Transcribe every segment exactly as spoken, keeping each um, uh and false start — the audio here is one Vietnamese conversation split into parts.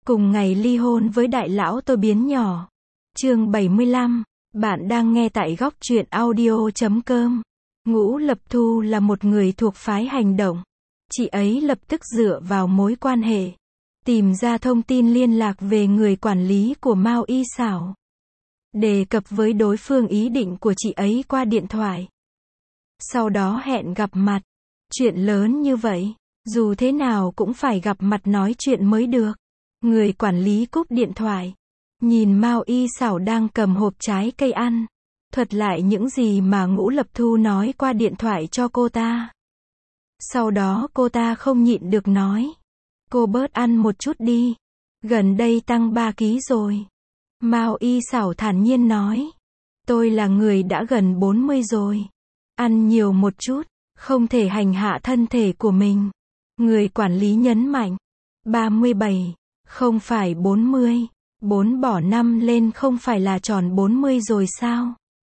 Cùng ngày ly hôn với đại lão tôi biến nhỏ. Chương bảy mươi lăm. Bạn đang nghe tại góc truyện audio chấm com. Ngũ Lập Thu là một người thuộc phái hành động. Chị ấy lập tức dựa vào mối quan hệ, tìm ra thông tin liên lạc về người quản lý của Mao Y Xảo. Đề cập với đối phương ý định của chị ấy qua điện thoại. Sau đó hẹn gặp mặt. Chuyện lớn như vậy, dù thế nào cũng phải gặp mặt nói chuyện mới được. Người quản lý cúp điện thoại. Nhìn Mao Y Xảo đang cầm hộp trái cây ăn. Thuật lại những gì mà Ngũ Lập Thu nói qua điện thoại cho cô ta. Sau đó cô ta không nhịn được nói. Cô bớt ăn một chút đi. Gần đây tăng ba ký rồi. Mao Y Xảo thản nhiên nói. Tôi là người đã gần bốn mươi rồi. Ăn nhiều một chút, không thể hành hạ thân thể của mình. Người quản lý nhấn mạnh. ba mươi bảy, không phải bốn mươi. bốn bỏ năm lên không phải là tròn bốn mươi rồi sao?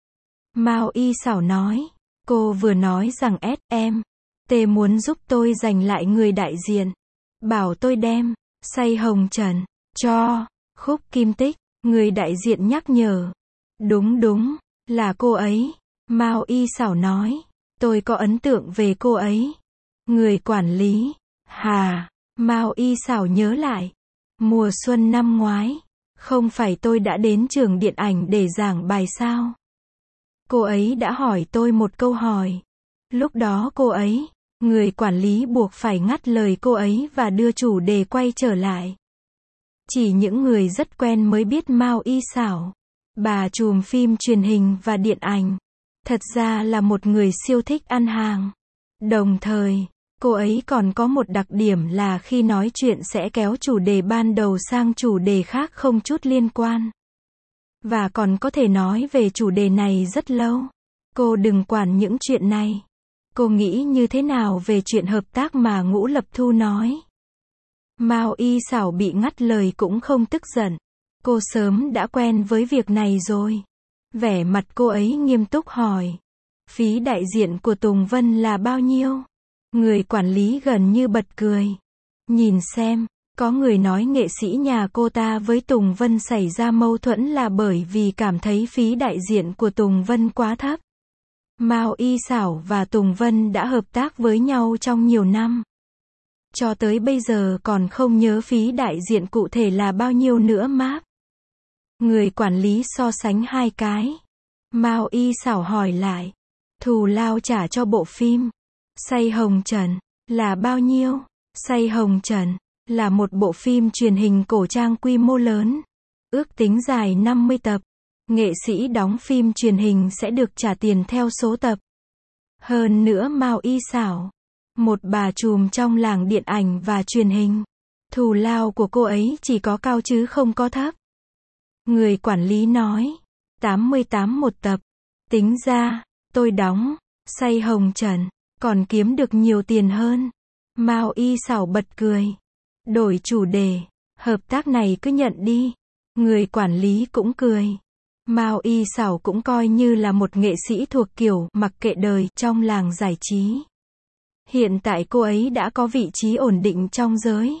Mao Y Xảo nói. Cô vừa nói rằng ét em tê muốn giúp tôi giành lại người đại diện. Bảo tôi đem Say Hồng Trần cho Khúc Kim Tích. Người đại diện nhắc nhở. Đúng đúng, là cô ấy. Mao Y Xảo nói. Tôi có ấn tượng về cô ấy. Người quản lý. Hà. Mao Y Xảo nhớ lại. Mùa xuân năm ngoái, không phải tôi đã đến trường điện ảnh để giảng bài sao? Cô ấy đã hỏi tôi một câu hỏi. Lúc đó cô ấy, người quản lý buộc phải ngắt lời cô ấy và đưa chủ đề quay trở lại. Chỉ những người rất quen mới biết Mao Y Xảo. Bà trùm phim truyền hình và điện ảnh. Thật ra là một người siêu thích ăn hàng. Đồng thời, cô ấy còn có một đặc điểm là khi nói chuyện sẽ kéo chủ đề ban đầu sang chủ đề khác không chút liên quan. Và còn có thể nói về chủ đề này rất lâu. Cô đừng quản những chuyện này. Cô nghĩ như thế nào về chuyện hợp tác mà Ngũ Lập Thu nói? Mao Y Xảo bị ngắt lời cũng không tức giận. Cô sớm đã quen với việc này rồi. Vẻ mặt cô ấy nghiêm túc hỏi. Phí đại diện của Tùng Vân là bao nhiêu? Người quản lý gần như bật cười. Nhìn xem, có người nói nghệ sĩ nhà cô ta với Tùng Vân xảy ra mâu thuẫn là bởi vì cảm thấy phí đại diện của Tùng Vân quá thấp. Mao Y Xảo và Tùng Vân đã hợp tác với nhau trong nhiều năm. Cho tới bây giờ còn không nhớ phí đại diện cụ thể là bao nhiêu nữa máp. Người quản lý so sánh hai cái. Mao Y Xảo hỏi lại. Thù lao trả cho bộ phim Say Hồng Trần là bao nhiêu? Say Hồng Trần là một bộ phim truyền hình cổ trang quy mô lớn. Ước tính dài năm mươi tập. Nghệ sĩ đóng phim truyền hình sẽ được trả tiền theo số tập. Hơn nữa Mao Y Xảo, một bà trùm trong làng điện ảnh và truyền hình. Thù lao của cô ấy chỉ có cao chứ không có thấp. Người quản lý nói. tám mươi tám một tập. Tính ra, tôi đóng Say Hồng Trần còn kiếm được nhiều tiền hơn. Mao Y Xảo bật cười. Đổi chủ đề. Hợp tác này cứ nhận đi. Người quản lý cũng cười. Mao Y Xảo cũng coi như là một nghệ sĩ thuộc kiểu mặc kệ đời trong làng giải trí. Hiện tại cô ấy đã có vị trí ổn định trong giới.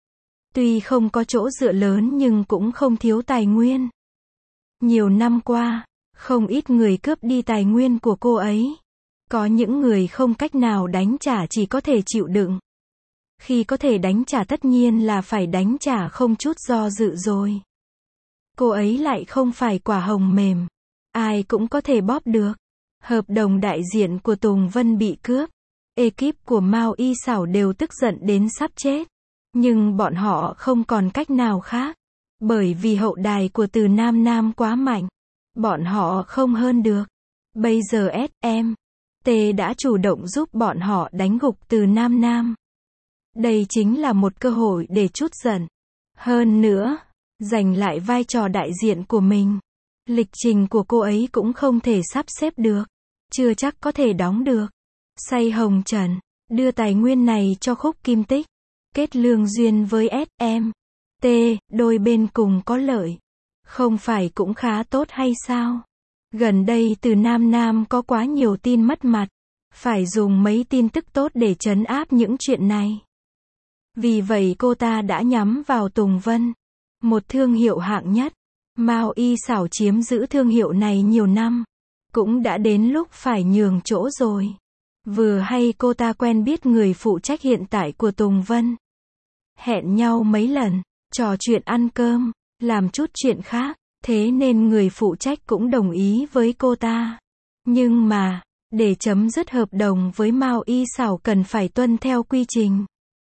Tuy không có chỗ dựa lớn nhưng cũng không thiếu tài nguyên. Nhiều năm qua, không ít người cướp đi tài nguyên của cô ấy. Có những người không cách nào đánh trả chỉ có thể chịu đựng. Khi có thể đánh trả tất nhiên là phải đánh trả không chút do dự rồi. Cô ấy lại không phải quả hồng mềm. Ai cũng có thể bóp được. Hợp đồng đại diện của Tùng Vân bị cướp. Ekip của Mao Y Xảo đều tức giận đến sắp chết. Nhưng bọn họ không còn cách nào khác. Bởi vì hậu đài của Từ Nam Nam quá mạnh. Bọn họ không hơn được. Bây giờ ét em tê đã chủ động giúp bọn họ đánh gục Từ Nam Nam. Đây chính là một cơ hội để trút giận. Hơn nữa, giành lại vai trò đại diện của mình. Lịch trình của cô ấy cũng không thể sắp xếp được. Chưa chắc có thể đóng được. Say Hồng Trần đưa tài nguyên này cho Khúc Kim Tích. Kết lương duyên với ét em tê, đôi bên cùng có lợi. Không phải cũng khá tốt hay sao? Gần đây Từ Nam Nam có quá nhiều tin mất mặt. Phải dùng mấy tin tức tốt để trấn áp những chuyện này. Vì vậy cô ta đã nhắm vào Tùng Vân. một thương hiệu hạng nhất. Mao Y Xảo chiếm giữ thương hiệu này nhiều năm. Cũng đã đến lúc phải nhường chỗ rồi. Vừa hay cô ta quen biết người phụ trách hiện tại của Tùng Vân. Hẹn nhau mấy lần, trò chuyện ăn cơm, làm chút chuyện khác, thế nên người phụ trách cũng đồng ý với cô ta. Nhưng mà, để chấm dứt hợp đồng với Mao Y Xảo cần phải tuân theo quy trình.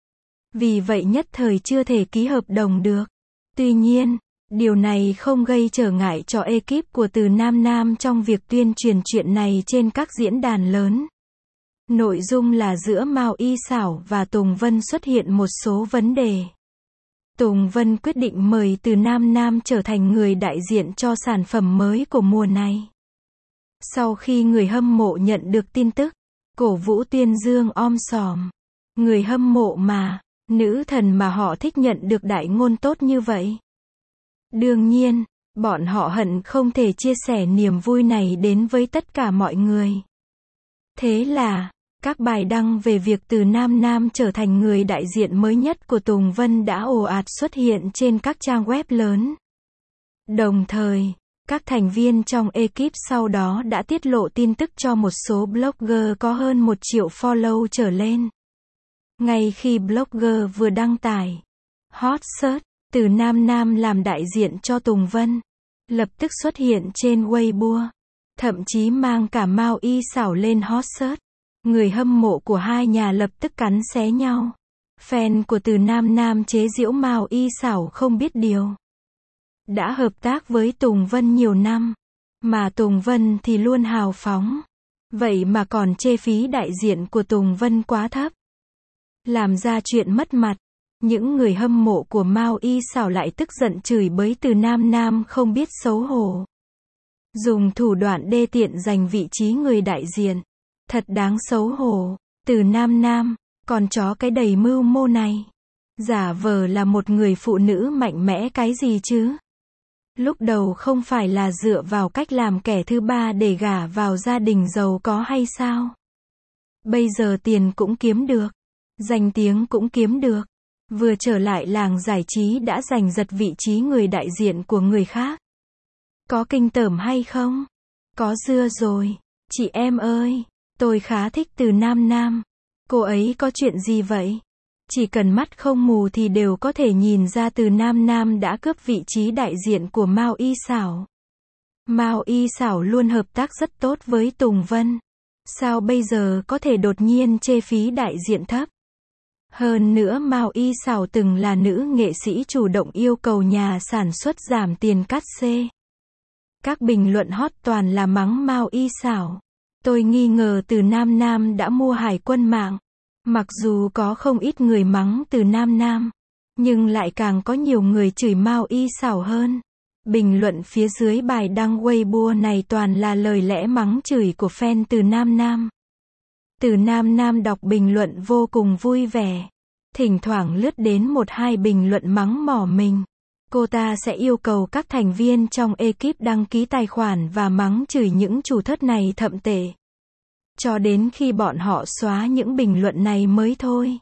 Vì vậy nhất thời chưa thể ký hợp đồng được. Tuy nhiên, điều này không gây trở ngại cho ekip của Từ Nam Nam trong việc tuyên truyền chuyện này trên các diễn đàn lớn. Nội dung là giữa Mao Y Xảo và Tùng Vân xuất hiện một số vấn đề. Tùng Vân quyết định mời Từ Nam Nam trở thành người đại diện cho sản phẩm mới của mùa này. Sau khi người hâm mộ nhận được tin tức, cổ vũ tuyên dương om sòm. Người hâm mộ mà, nữ thần mà họ thích nhận được đại ngôn tốt như vậy. Đương nhiên, bọn họ hận không thể chia sẻ niềm vui này đến với tất cả mọi người. Thế là, các bài đăng về việc Từ Nam Nam trở thành người đại diện mới nhất của Tùng Vân đã ồ ạt xuất hiện trên các trang web lớn. Đồng thời, các thành viên trong ekip sau đó đã tiết lộ tin tức cho một số blogger có hơn một triệu follow trở lên. Ngay khi blogger vừa đăng tải hot search, Từ Nam Nam làm đại diện cho Tùng Vân, lập tức xuất hiện trên Weibo, thậm chí mang cả Mao Y Xảo lên hot search. Người hâm mộ của hai nhà lập tức cắn xé nhau. Fan của Từ Nam Nam chế giễu Mao Y Xảo không biết điều. Đã hợp tác với Tùng Vân nhiều năm, mà Tùng Vân thì luôn hào phóng. Vậy mà còn chê phí đại diện của Tùng Vân quá thấp. Làm ra chuyện mất mặt. Những người hâm mộ của Mao Y Xảo lại tức giận chửi bới Từ Nam Nam không biết xấu hổ. Dùng thủ đoạn đê tiện giành vị trí người đại diện. Thật đáng xấu hổ. Từ Nam Nam, con chó cái đầy mưu mô này. Giả vờ là một người phụ nữ mạnh mẽ cái gì chứ? Lúc đầu không phải là dựa vào cách làm kẻ thứ ba để gả vào gia đình giàu có hay sao? Bây giờ tiền cũng kiếm được. Danh tiếng cũng kiếm được. Vừa trở lại làng giải trí đã giành giật vị trí người đại diện của người khác. Có kinh tởm hay không? Có dưa rồi. Chị em ơi, tôi khá thích Từ Nam Nam. Cô ấy có chuyện gì vậy? Chỉ cần mắt không mù thì đều có thể nhìn ra Từ Nam Nam đã cướp vị trí đại diện của Mao Y Xảo. Mao Y Xảo luôn hợp tác rất tốt với Tùng Vân. Sao bây giờ có thể đột nhiên chê phí đại diện thấp? Hơn nữa Mao Y Xảo từng là nữ nghệ sĩ chủ động yêu cầu nhà sản xuất giảm tiền cát xê. Các bình luận hot toàn là mắng Mao Y Xảo. Tôi nghi ngờ Từ Nam Nam đã mua hải quân mạng. Mặc dù có không ít người mắng Từ Nam Nam, nhưng lại càng có nhiều người chửi Mao Y Xảo hơn. Bình luận phía dưới bài đăng Weibo này toàn là lời lẽ mắng chửi của fan Từ Nam Nam. Từ Nam Nam đọc bình luận vô cùng vui vẻ. Thỉnh thoảng lướt đến một hai bình luận mắng mỏ mình. Cô ta sẽ yêu cầu các thành viên trong ekip đăng ký tài khoản và mắng chửi những chủ thớt này thậm tệ. Cho đến khi bọn họ xóa những bình luận này mới thôi.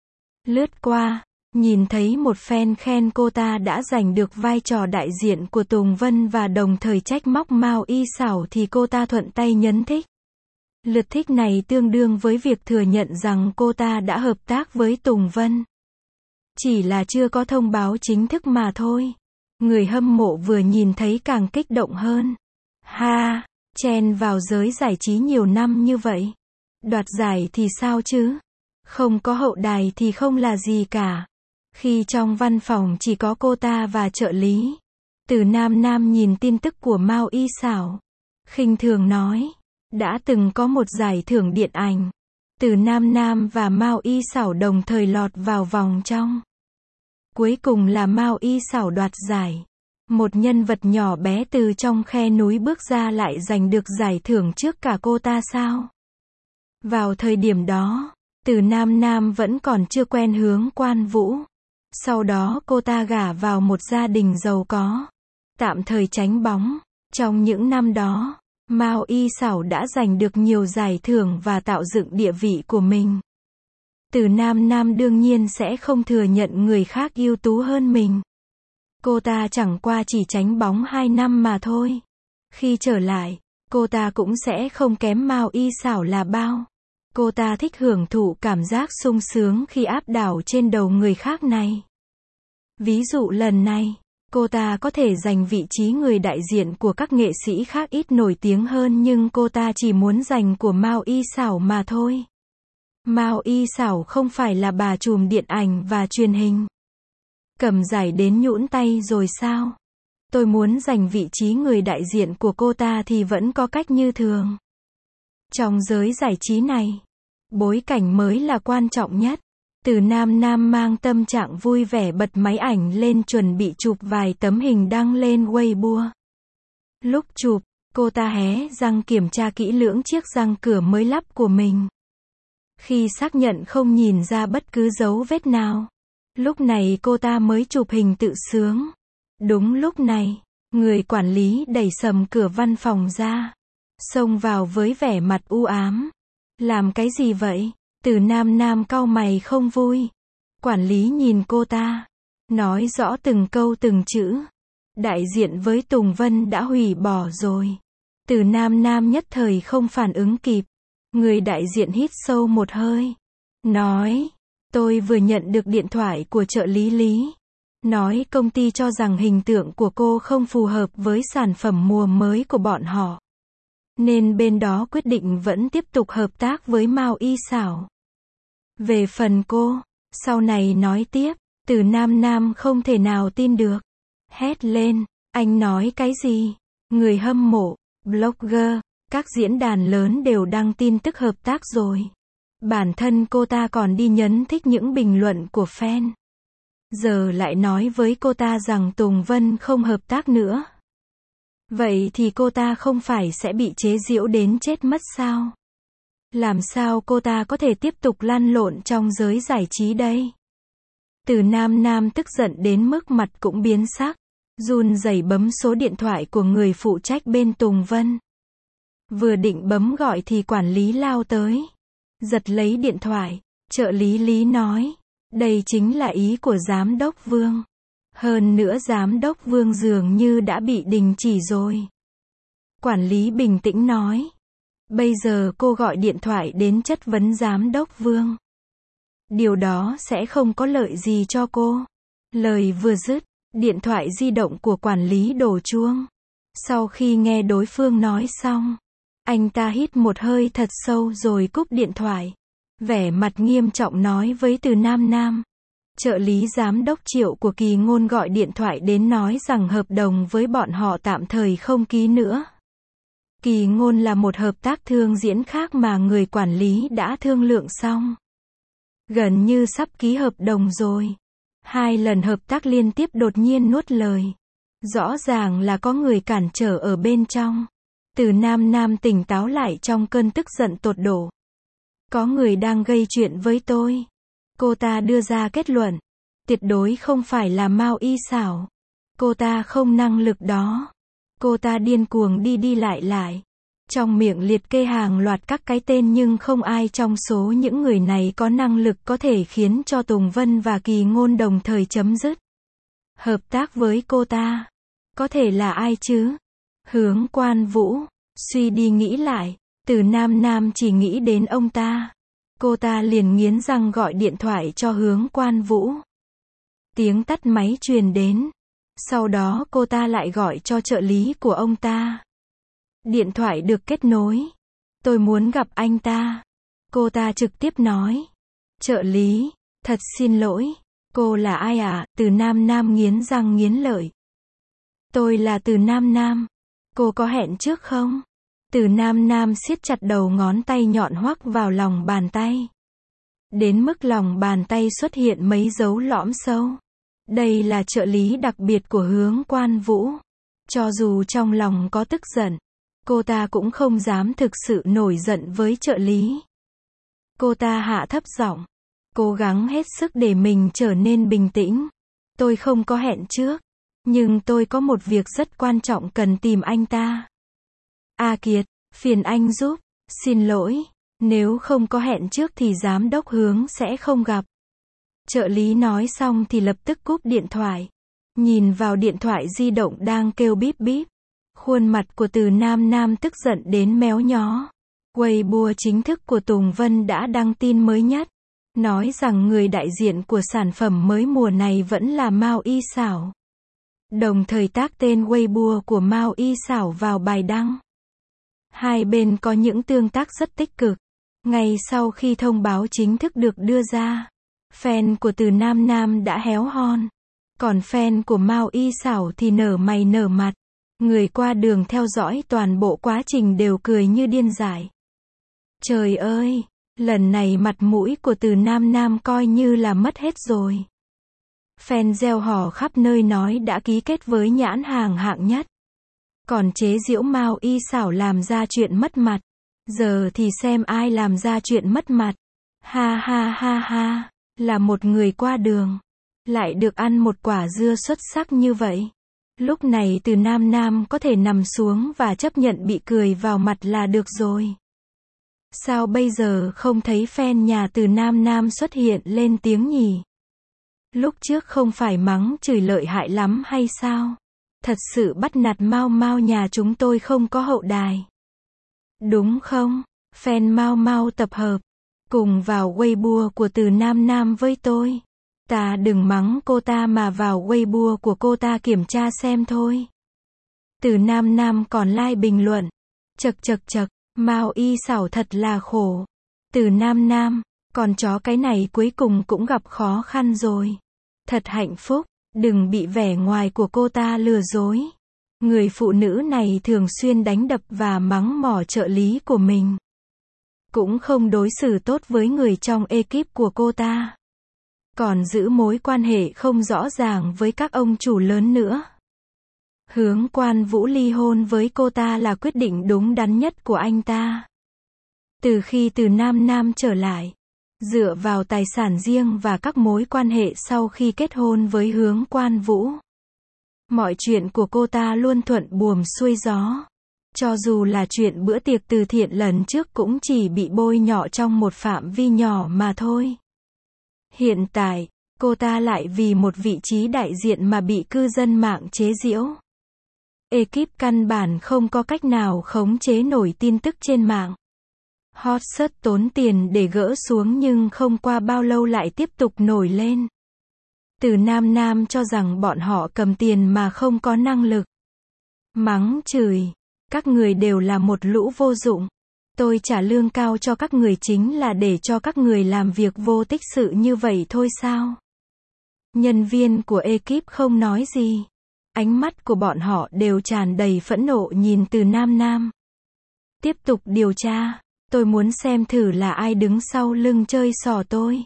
Lướt qua, nhìn thấy một fan khen cô ta đã giành được vai trò đại diện của Tùng Vân và đồng thời trách móc Mao Y Xảo thì cô ta thuận tay nhấn thích. Lượt thích này tương đương với việc thừa nhận rằng cô ta đã hợp tác với Tùng Vân. Chỉ là chưa có thông báo chính thức mà thôi. Người hâm mộ vừa nhìn thấy càng kích động hơn. Ha, chen vào giới giải trí nhiều năm như vậy. Đoạt giải thì sao chứ? Không có hậu đài thì không là gì cả. Khi trong văn phòng chỉ có cô ta và trợ lý. Từ Nam Nam nhìn tin tức của Mao Y Xảo. Khinh thường nói. Đã từng có một giải thưởng điện ảnh. Từ Nam Nam và Mao Y Xảo đồng thời lọt vào vòng trong. Cuối cùng là Mao Y Xảo đoạt giải. Một nhân vật nhỏ bé từ trong khe núi bước ra lại giành được giải thưởng trước cả cô ta sao? Vào thời điểm đó, Từ Nam Nam vẫn còn chưa quen hướng Quan Vũ. Sau đó cô ta gả vào một gia đình giàu có. Tạm thời tránh bóng. Trong những năm đó, Mao Y Xảo đã giành được nhiều giải thưởng và tạo dựng địa vị của mình. Từ Nam Nam đương nhiên sẽ không thừa nhận người khác ưu tú hơn mình. Cô ta chẳng qua chỉ tránh bóng hai năm mà thôi. Khi trở lại, cô ta cũng sẽ không kém Mao Y Xảo là bao. Cô ta thích hưởng thụ cảm giác sung sướng khi áp đảo trên đầu người khác này. Ví dụ lần này, cô ta có thể giành vị trí người đại diện của các nghệ sĩ khác ít nổi tiếng hơn, nhưng cô ta chỉ muốn giành của Mao Y Xảo mà thôi. Mao Y Xảo không phải là bà trùm điện ảnh và truyền hình. Cầm giải đến nhũn tay rồi sao? Tôi muốn giành vị trí người đại diện của cô ta thì vẫn có cách như thường. Trong giới giải trí này, bối cảnh mới là quan trọng nhất. Từ Nam Nam mang tâm trạng vui vẻ bật máy ảnh lên chuẩn bị chụp vài tấm hình đăng lên Weibo. Lúc chụp, cô ta hé răng kiểm tra kỹ lưỡng chiếc răng cửa mới lắp của mình. Khi xác nhận không nhìn ra bất cứ dấu vết nào, lúc này cô ta mới chụp hình tự sướng. Đúng lúc này, người quản lý đẩy sầm cửa văn phòng ra, xông vào với vẻ mặt u ám. Làm cái gì vậy? Từ Nam Nam cau mày không vui. Quản lý nhìn cô ta, nói rõ từng câu từng chữ. Đại diện với Tùng Vân đã hủy bỏ rồi. Từ Nam Nam nhất thời không phản ứng kịp. Người đại diện hít sâu một hơi, nói, tôi vừa nhận được điện thoại của trợ lý Lý. Nói công ty cho rằng hình tượng của cô không phù hợp với sản phẩm mùa mới của bọn họ. Nên bên đó quyết định vẫn tiếp tục hợp tác với Mao Y Xảo. Về phần cô, sau này nói tiếp, Từ Nam Nam không thể nào tin được. Hét lên, anh nói cái gì? Người hâm mộ, blogger, các diễn đàn lớn đều đăng tin tức hợp tác rồi. Bản thân cô ta còn đi nhấn thích những bình luận của fan. Giờ lại nói với cô ta rằng Tùng Vân không hợp tác nữa. Vậy thì cô ta không phải sẽ bị chế giễu đến chết mất sao? Làm sao cô ta có thể tiếp tục lăn lộn trong giới giải trí đây? Từ Nam Nam tức giận đến mức mặt cũng biến sắc, run rẩy bấm số điện thoại của người phụ trách bên Tùng Vân. Vừa định bấm gọi thì quản lý lao tới, giật lấy điện thoại. Trợ lý Lý nói, đây chính là ý của giám đốc Vương. Hơn nữa giám đốc Vương dường như đã bị đình chỉ rồi. Quản lý bình tĩnh nói, bây giờ cô gọi điện thoại đến chất vấn giám đốc Vương. Điều đó sẽ không có lợi gì cho cô. Lời vừa dứt, điện thoại di động của quản lý đổ chuông. Sau khi nghe đối phương nói xong, anh ta hít một hơi thật sâu rồi cúp điện thoại. Vẻ mặt nghiêm trọng nói với Từ Nam Nam. Trợ lý giám đốc Triệu của Kỳ Ngôn gọi điện thoại đến nói rằng hợp đồng với bọn họ tạm thời không ký nữa. Kỳ Ngôn là một hợp tác thương diễn khác mà người quản lý đã thương lượng xong. Gần như sắp ký hợp đồng rồi. Hai lần hợp tác liên tiếp đột nhiên nuốt lời. Rõ ràng là có người cản trở ở bên trong. Từ Nam Nam tỉnh táo lại trong cơn tức giận tột độ. Có người đang gây chuyện với tôi. Cô ta đưa ra kết luận. Tuyệt đối không phải là Mao Y Xảo. Cô ta không năng lực đó. Cô ta điên cuồng đi đi lại lại. Trong miệng liệt kê hàng loạt các cái tên nhưng không ai trong số những người này có năng lực có thể khiến cho Tùng Vân và Kỳ Ngôn đồng thời chấm dứt hợp tác với cô ta. Có thể là ai chứ? Hướng Quan Vũ. Suy đi nghĩ lại, Từ Nam Nam chỉ nghĩ đến ông ta. Cô ta liền nghiến răng gọi điện thoại cho Hướng Quan Vũ. Tiếng tắt máy truyền đến. Sau đó cô ta lại gọi cho trợ lý của ông ta. Điện thoại được kết nối. Tôi muốn gặp anh ta. Cô ta trực tiếp nói. Trợ lý, thật xin lỗi. Cô là ai ạ? À? Từ Nam Nam nghiến răng nghiến lợi. Tôi là Từ Nam Nam. Cô có hẹn trước không? Từ Nam Nam siết chặt đầu ngón tay nhọn hoắc vào lòng bàn tay. Đến mức lòng bàn tay xuất hiện mấy dấu lõm sâu. Đây là trợ lý đặc biệt của Hướng Quan Vũ. Cho dù trong lòng có tức giận, cô ta cũng không dám thực sự nổi giận với trợ lý. Cô ta hạ thấp giọng, cố gắng hết sức để mình trở nên bình tĩnh. Tôi không có hẹn trước, nhưng tôi có một việc rất quan trọng cần tìm anh ta. A Kiệt, phiền anh giúp. Xin lỗi, nếu không có hẹn trước thì giám đốc Hướng sẽ không gặp. Trợ lý nói xong thì lập tức cúp điện thoại. nhìn vào điện thoại di động đang kêu bíp bíp. Khuôn mặt của Từ Nam Nam tức giận đến méo nhó. Weibo chính thức của Tùng Vân đã đăng tin mới nhất, nói rằng người đại diện của sản phẩm mới mùa này vẫn là Mao Y Xảo. Đồng thời tag tên Weibo của Mao Y Xảo vào bài đăng. Hai bên có những tương tác rất tích cực. Ngay sau khi thông báo chính thức được đưa ra, fan của Từ Nam Nam đã héo hon. Còn fan của Mao Y Xảo thì nở mày nở mặt. Người qua đường theo dõi toàn bộ quá trình đều cười như điên dại. Trời ơi, lần này mặt mũi của Từ Nam Nam coi như là mất hết rồi. Fan gieo hò khắp nơi nói đã ký kết với nhãn hàng hạng nhất. Còn chế giễu Mao Y Xảo làm ra chuyện mất mặt. Giờ thì xem ai làm ra chuyện mất mặt. Ha ha ha ha, là một người qua đường, lại được ăn một quả dưa xuất sắc như vậy. Lúc này Từ Nam Nam có thể nằm xuống và chấp nhận bị cười vào mặt là được rồi. Sao bây giờ không thấy fan nhà Từ Nam Nam xuất hiện lên tiếng nhỉ? Lúc trước không phải mắng chửi lợi hại lắm hay sao? Thật sự bắt nạt Mao Mao nhà chúng tôi không có hậu đài. Đúng không? Fan Mao Mao tập hợp, cùng vào Weibo của Từ Nam Nam với tôi. Ta đừng mắng cô ta mà vào Weibo của cô ta kiểm tra xem thôi. Từ Nam Nam còn like bình luận. Chật chật chật, Mao Y Xảo thật là khổ. Từ Nam Nam, con chó cái này cuối cùng cũng gặp khó khăn rồi. Thật hạnh phúc, đừng bị vẻ ngoài của cô ta lừa dối. Người phụ nữ này thường xuyên đánh đập và mắng mỏ trợ lý của mình. Cũng không đối xử tốt với người trong ekip của cô ta. Còn giữ mối quan hệ không rõ ràng với các ông chủ lớn nữa. Hướng Quan Vũ ly hôn với cô ta là quyết định đúng đắn nhất của anh ta. Từ khi Từ Nam Nam trở lại, dựa vào tài sản riêng và các mối quan hệ sau khi kết hôn với Hướng Quan Vũ, mọi chuyện của cô ta luôn thuận buồm xuôi gió. Cho dù là chuyện bữa tiệc từ thiện lần trước cũng chỉ bị bôi nhọ trong một phạm vi nhỏ mà thôi. Hiện tại, cô ta lại vì một vị trí đại diện mà bị cư dân mạng chế giễu. Ekip căn bản không có cách nào khống chế nổi tin tức trên mạng. Hot search tốn tiền để gỡ xuống nhưng không qua bao lâu lại tiếp tục nổi lên. Từ Nam Nam cho rằng bọn họ cầm tiền mà không có năng lực. Mắng chửi, các người đều là một lũ vô dụng. Tôi trả lương cao cho các người chính là để cho các người làm việc vô tích sự như vậy thôi sao? Nhân viên của ekip không nói gì. Ánh mắt của bọn họ đều tràn đầy phẫn nộ nhìn Từ Nam Nam. Tiếp tục điều tra, tôi muốn xem thử là ai đứng sau lưng chơi xỏ tôi.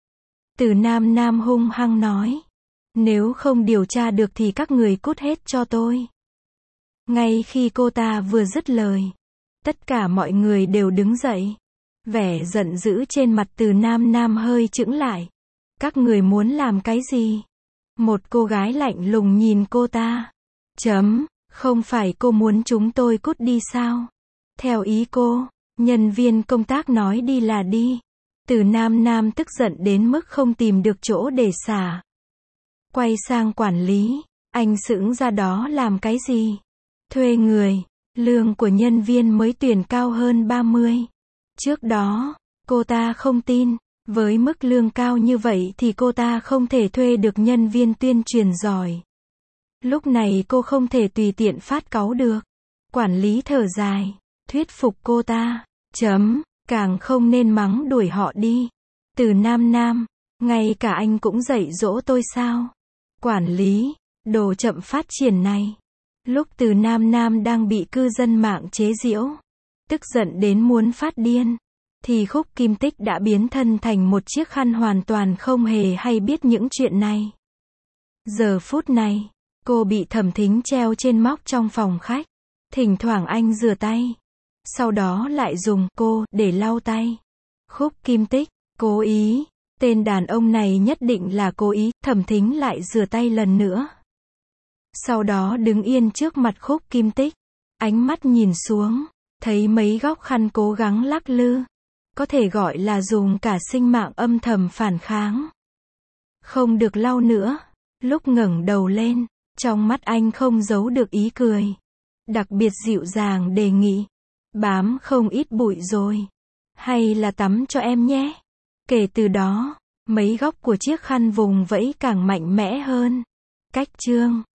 Từ Nam Nam hung hăng nói. Nếu không điều tra được thì các người cút hết cho tôi. Ngay khi cô ta vừa dứt lời, tất cả mọi người đều đứng dậy. Vẻ giận dữ trên mặt Từ Nam Nam hơi chững lại. Các người muốn làm cái gì? Một cô gái lạnh lùng nhìn cô ta. Chấm, không phải cô muốn chúng tôi cút đi sao? Theo ý cô, nhân viên công tác nói đi là đi. Từ Nam Nam tức giận đến mức không tìm được chỗ để xả. Quay sang quản lý, anh sững ra đó làm cái gì? Thuê người, lương của nhân viên mới tuyển cao hơn ba mươi. Trước đó, cô ta không tin, với mức lương cao như vậy thì cô ta không thể thuê được nhân viên tuyên truyền giỏi. Lúc này cô không thể tùy tiện phát cáu được. Quản lý thở dài, thuyết phục cô ta. Chấm, càng không nên mắng đuổi họ đi. Từ Nam Nam, ngay cả anh cũng dạy dỗ tôi sao? Quản lý, đồ chậm phát triển này. Lúc Từ Nam Nam đang bị cư dân mạng chế giễu, tức giận đến muốn phát điên, thì Khúc Kim Tích đã biến thân thành một chiếc khăn hoàn toàn không hề hay biết những chuyện này. Giờ phút này, cô bị Thẩm Thính treo trên móc trong phòng khách. Thỉnh thoảng anh rửa tay, sau đó lại dùng cô để lau tay. Khúc Kim Tích, cố ý, tên đàn ông này nhất định là cố ý. Thẩm Thính lại rửa tay lần nữa. Sau đó đứng yên trước mặt Khúc Kim Tích, ánh mắt nhìn xuống, thấy mấy góc khăn cố gắng lắc lư. Có thể gọi là dùng cả sinh mạng âm thầm phản kháng. Không được lau nữa. Lúc ngẩng đầu lên, trong mắt anh không giấu được ý cười. Đặc biệt dịu dàng đề nghị. Bám không ít bụi rồi. Hay là tắm cho em nhé. Kể từ đó, mấy góc của chiếc khăn vùng vẫy càng mạnh mẽ hơn. Cách chương